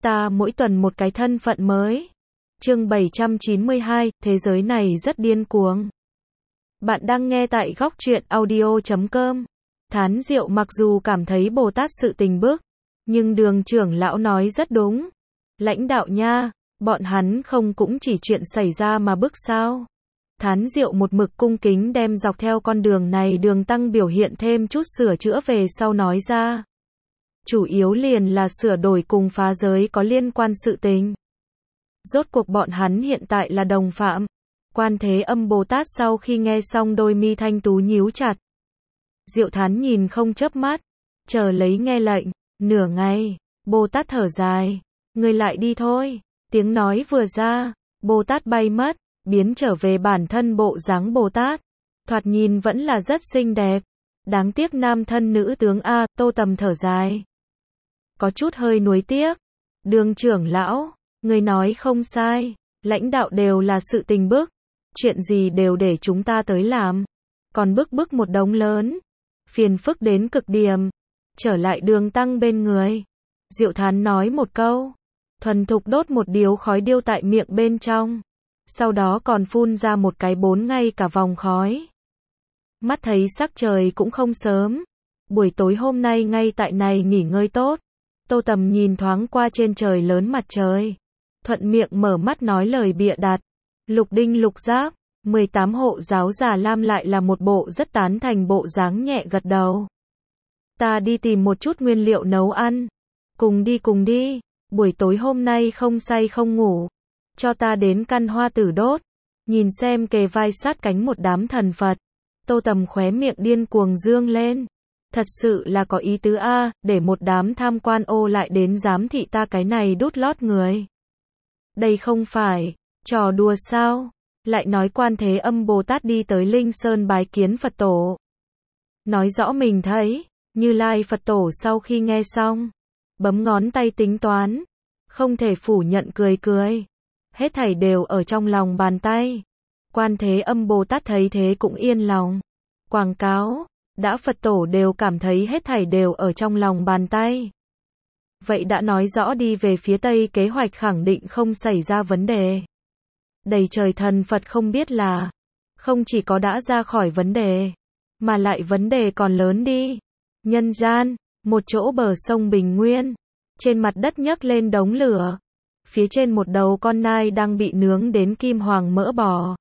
Ta mỗi tuần một cái thân phận mới. Chương 792, thế giới này rất điên cuồng. Bạn đang nghe tại góc truyện audio.com. Thán Diệu mặc dù cảm thấy Bồ Tát sự tình bức, nhưng Đường trưởng lão nói rất đúng. Lãnh đạo nha, bọn hắn không cũng chỉ chuyện xảy ra mà bức sao? Thán Diệu một mực cung kính đem dọc theo con đường này Đường Tăng biểu hiện thêm chút sửa chữa về sau nói ra. Chủ yếu liền là sửa đổi cùng phá giới có liên quan sự tình. Rốt cuộc bọn hắn hiện tại là đồng phạm. Quan Thế Âm Bồ Tát sau khi nghe xong đôi mi thanh tú nhíu chặt. Diệu Thán nhìn không chớp mắt, chờ lấy nghe lệnh. Nửa ngày, Bồ Tát thở dài, người lại đi thôi. Tiếng nói vừa ra, Bồ Tát bay mất, biến trở về bản thân bộ dáng Bồ Tát. Thoạt nhìn vẫn là rất xinh đẹp. Đáng tiếc nam thân nữ tướng a, Tô Tầm thở dài. Có chút hơi nuối tiếc. Đường trưởng lão, người nói không sai, lãnh đạo đều là sự tình bức, chuyện gì đều để chúng ta tới làm, còn bức một đống lớn, phiền phức đến cực điểm. Trở lại Đường Tăng bên người, Diệu Thán nói một câu, thuần thục đốt một điếu khói điêu tại miệng bên trong, sau đó còn phun ra một cái 4 ngay cả vòng khói. Mắt thấy sắc trời cũng không sớm, buổi tối hôm nay ngay tại này nghỉ ngơi tốt. Tô Tầm nhìn thoáng qua trên trời lớn mặt trời, thuận miệng mở mắt nói lời bịa đặt. Lục Đinh Lục Giáp, 18 hộ giáo Già Lam lại là một bộ rất tán thành bộ dáng nhẹ gật đầu. Ta đi tìm một chút nguyên liệu nấu ăn. Cùng đi, buổi tối hôm nay không say không ngủ. Cho ta đến căn hoa tử đốt. Nhìn xem kề vai sát cánh một đám thần Phật. Tô Tầm khóe miệng điên cuồng dương lên. Thật sự là có ý tứ a, để một đám tham quan ô lại đến giám thị ta cái này đút lót người. Đây không phải trò đùa sao? Lại nói Quan Thế Âm Bồ Tát đi tới Linh Sơn bái kiến Phật tổ. Nói rõ mình thấy, Như Lai Phật tổ sau khi nghe xong, bấm ngón tay tính toán, không thể phủ nhận cười. Hết thảy đều ở trong lòng bàn tay. Quan Thế Âm Bồ Tát thấy thế cũng yên lòng. Quảng cáo, đã Phật tổ đều cảm thấy hết thảy đều ở trong lòng bàn tay. Vậy đã nói rõ đi về phía Tây kế hoạch khẳng định không xảy ra vấn đề. Đầy trời thần Phật không biết là, không chỉ có đã ra khỏi vấn đề, mà lại vấn đề còn lớn đi. Nhân gian, một chỗ bờ sông Bình Nguyên, trên mặt đất nhấc lên đống lửa. Phía trên một đầu con nai đang bị nướng đến kim hoàng mỡ bò.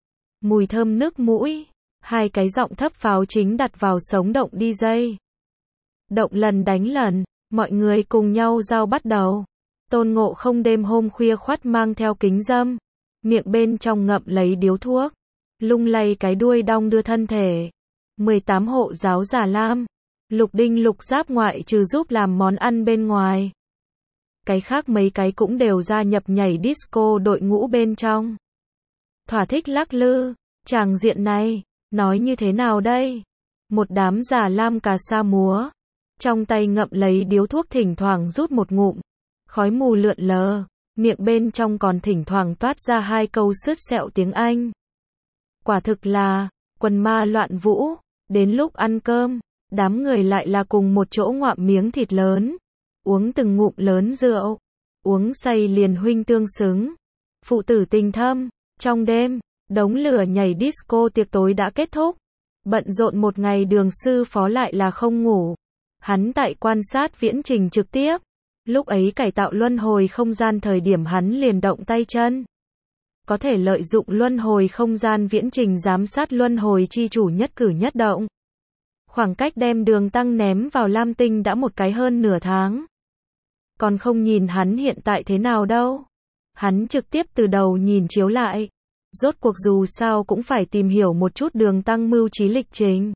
Mùi thơm nước mũi, hai cái giọng thấp pháo chính đặt vào sống động DJ. Động lần đánh lần, mọi người cùng nhau giao bắt đầu. Tôn Ngộ Không đêm hôm khuya khoắt mang theo kính râm, miệng bên trong ngậm lấy điếu thuốc, lung lay cái đuôi đong đưa thân thể. 18 hộ giáo Già Lam, Lục Đinh Lục Giáp ngoại trừ giúp làm món ăn bên ngoài, cái khác mấy cái cũng đều gia nhập nhảy disco đội ngũ bên trong. Thỏa thích lắc lư, tràng diện này, nói như thế nào đây? Một đám Già Lam cà sa múa, trong tay ngậm lấy điếu thuốc thỉnh thoảng rút một ngụm, khói mù lượn lờ, miệng bên trong còn thỉnh thoảng toát ra hai câu sứt sẹo tiếng Anh. Quả thực là quần ma loạn vũ. Đến lúc ăn cơm, đám người lại là cùng một chỗ ngoạm miếng thịt lớn, uống từng ngụm lớn rượu, uống say liền huynh tương xứng, phụ tử tình thâm. Trong đêm, đống lửa nhảy disco tiệc tối đã kết thúc. Bận rộn một ngày Đường sư phó lại là không ngủ. Hắn tại quan sát viễn trình trực tiếp. Lúc ấy cải tạo luân hồi không gian thời điểm hắn liền động tay chân. Có thể lợi dụng luân hồi không gian viễn trình giám sát luân hồi chi chủ nhất cử nhất động. Khoảng cách đem Đường Tăng ném vào Lam Tinh đã một cái hơn nửa tháng. Còn không nhìn hắn hiện tại thế nào đâu. Hắn trực tiếp từ đầu nhìn chiếu lại. Rốt cuộc dù sao cũng phải tìm hiểu một chút Đường Tăng mưu trí lịch trình.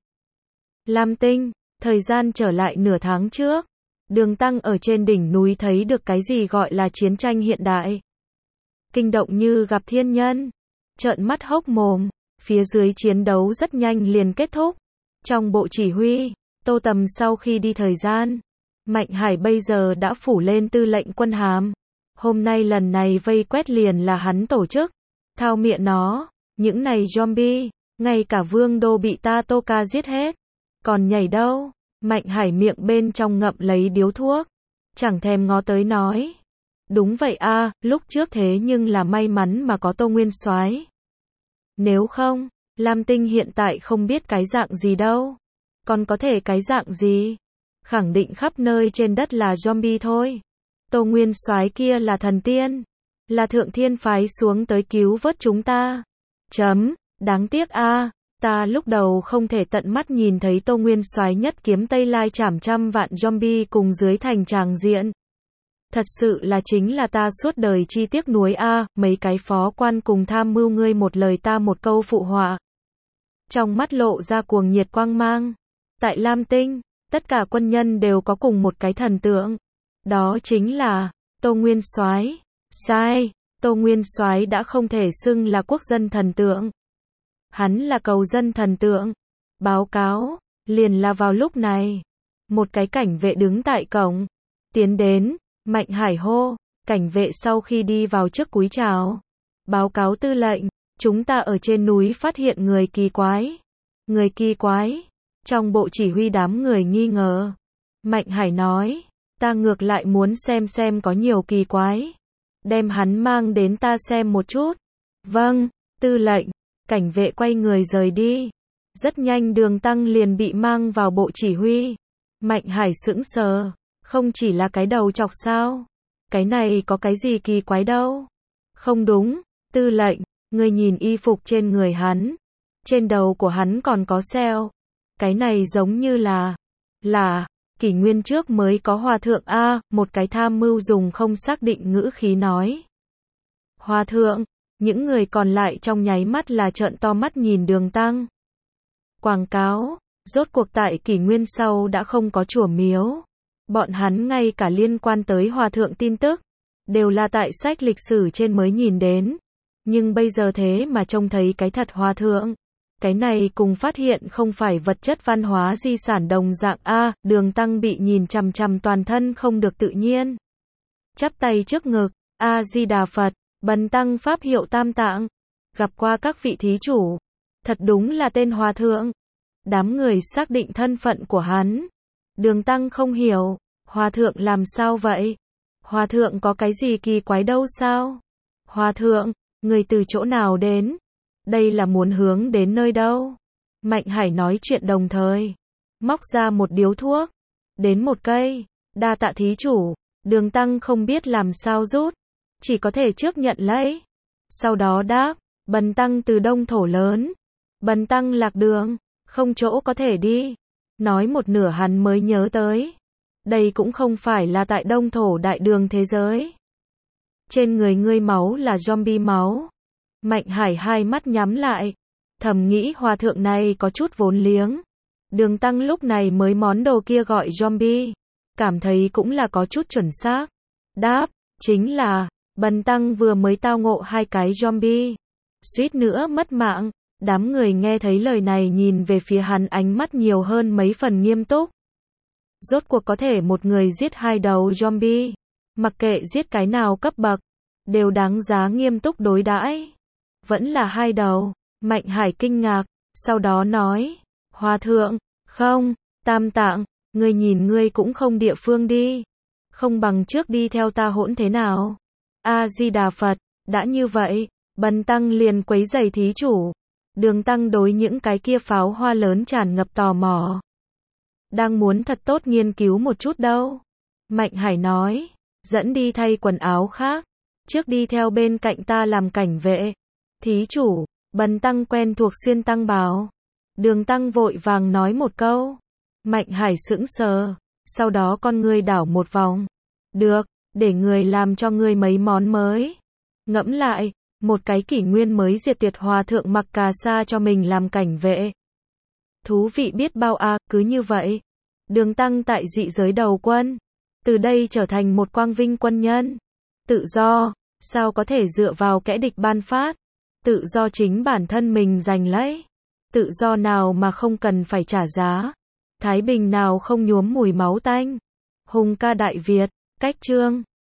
Lam Tinh, thời gian trở lại nửa tháng trước. Đường Tăng ở trên đỉnh núi thấy được cái gì gọi là chiến tranh hiện đại. Kinh động như gặp thiên nhân. Trợn mắt hốc mồm. Phía dưới chiến đấu rất nhanh liền kết thúc. Trong bộ chỉ huy, Tô Tầm sau khi đi thời gian, Mạnh Hải bây giờ đã phủ lên tư lệnh quân hàm. Hôm nay lần này vây quét liền là hắn tổ chức. Thao mẹ nó, những này zombie, ngay cả vương đô bị ta Tô Ca giết hết. Còn nhảy đâu? Mạnh Hải miệng bên trong ngậm lấy điếu thuốc, chẳng thèm ngó tới nói. Đúng vậy a, lúc trước thế nhưng là may mắn mà có Tô Nguyên Soái. Nếu không, Lam Tinh hiện tại không biết cái dạng gì đâu. Còn có thể cái dạng gì? Khẳng định khắp nơi trên đất là zombie thôi. Tô Nguyên Soái kia là thần tiên, là thượng thiên phái xuống tới cứu vớt chúng ta. Đáng tiếc a, ta lúc đầu không thể tận mắt nhìn thấy Tô Nguyên Soái nhất kiếm Tây Lai chảm trăm vạn zombie cùng dưới thành tràng diện. Thật sự là chính là ta suốt đời chi tiếc nuối a, mấy cái phó quan cùng tham mưu ngươi một lời ta một câu phụ họa. Trong mắt lộ ra cuồng nhiệt quang mang. Tại Lam Tinh, tất cả quân nhân đều có cùng một cái thần tượng. Đó chính là Tô Nguyên Soái. Sai, Tô Nguyên Soái đã không thể xưng là quốc dân thần tượng. Hắn là cầu dân thần tượng. Báo cáo, liền là vào lúc này, một cái cảnh vệ đứng tại cổng, tiến đến, Mạnh Hải hô, cảnh vệ sau khi đi vào trước cúi chào. Báo cáo tư lệnh, chúng ta ở trên núi phát hiện người kỳ quái. Người kỳ quái? Trong bộ chỉ huy đám người nghi ngờ. Mạnh Hải nói, ta ngược lại muốn xem có nhiều kỳ quái. Đem hắn mang đến ta xem một chút. Vâng, tư lệnh. Cảnh vệ quay người rời đi. Rất nhanh Đường Tăng liền bị mang vào bộ chỉ huy. Mạnh Hải sững sờ, không chỉ là cái đầu chọc sao? Cái này có cái gì kỳ quái đâu? Không đúng, tư lệnh, ngươi nhìn y phục trên người hắn. Trên đầu của hắn còn có sẹo. Cái này giống như là, kỷ nguyên trước mới có hòa thượng a, một cái tham mưu dùng không xác định ngữ khí nói. Hòa thượng, những người còn lại trong nháy mắt là trợn to mắt nhìn Đường Tăng. Quảng cáo, rốt cuộc tại kỷ nguyên sau đã không có chùa miếu. Bọn hắn ngay cả liên quan tới hòa thượng tin tức, đều là tại sách lịch sử trên mới nhìn đến. Nhưng bây giờ thế mà trông thấy cái thật hòa thượng. Cái này cùng phát hiện không phải vật chất văn hóa di sản đồng dạng a, Đường Tăng bị nhìn chằm chằm toàn thân không được tự nhiên. Chắp tay trước ngực, A Di Đà Phật, bần tăng pháp hiệu Tam Tạng, gặp qua các vị thí chủ, thật đúng là tên hòa thượng. Đám người xác định thân phận của hắn. Đường Tăng không hiểu, hòa thượng làm sao vậy? Hòa thượng có cái gì kỳ quái đâu sao? Hòa thượng, người từ chỗ nào đến? Đây là muốn hướng đến nơi đâu? Mạnh Hải nói chuyện đồng thời, móc ra một điếu thuốc, đến một cây, đa tạ thí chủ. Đường Tăng không biết làm sao rút, chỉ có thể trước nhận lấy. Sau đó đáp, bần tăng từ Đông Thổ lớn, bần tăng lạc đường, không chỗ có thể đi. Nói một nửa hắn mới nhớ tới, đây cũng không phải là tại Đông Thổ đại đường thế giới. Trên người ngươi máu là zombie máu. Mạnh Hải hai mắt nhắm lại, thầm nghĩ hòa thượng này có chút vốn liếng. Đường Tăng lúc này mới món đồ kia gọi zombie, cảm thấy cũng là có chút chuẩn xác. Đáp, chính là, bần tăng vừa mới tao ngộ hai cái zombie, suýt nữa mất mạng. Đám người nghe thấy lời này nhìn về phía hắn ánh mắt nhiều hơn mấy phần nghiêm túc. Rốt cuộc có thể một người giết hai đầu zombie, mặc kệ giết cái nào cấp bậc, đều đáng giá nghiêm túc đối đãi. Vẫn là hai đầu. Mạnh Hải kinh ngạc, sau đó nói, hòa thượng, không, Tam Tạng, ngươi nhìn ngươi cũng không địa phương đi. Không bằng trước đi theo ta hỗn thế nào? A Di Đà Phật, đã như vậy, bần tăng liền quấy rầy thí chủ. Đường Tăng đối những cái kia pháo hoa lớn tràn ngập tò mò. Đang muốn thật tốt nghiên cứu một chút đâu. Mạnh Hải nói, dẫn đi thay quần áo khác, trước đi theo bên cạnh ta làm cảnh vệ. Thí chủ, bần tăng quen thuộc xuyên tăng bào. Đường Tăng vội vàng nói một câu. Mạnh Hải sững sờ, sau đó con ngươi đảo một vòng. Được, để người làm cho ngươi mấy món mới. Ngẫm lại, một cái kỷ nguyên mới diệt tuyệt hòa thượng mặc cà sa cho mình làm cảnh vệ. Thú vị biết bao à, cứ như vậy. Đường Tăng tại dị giới đầu quân, từ đây trở thành một quang vinh quân nhân. Tự do, sao có thể dựa vào kẻ địch ban phát? Tự do chính bản thân mình giành lấy. Tự do nào mà không cần phải trả giá? Thái bình nào không nhuốm mùi máu tanh? Hùng ca Đại Việt, cách chương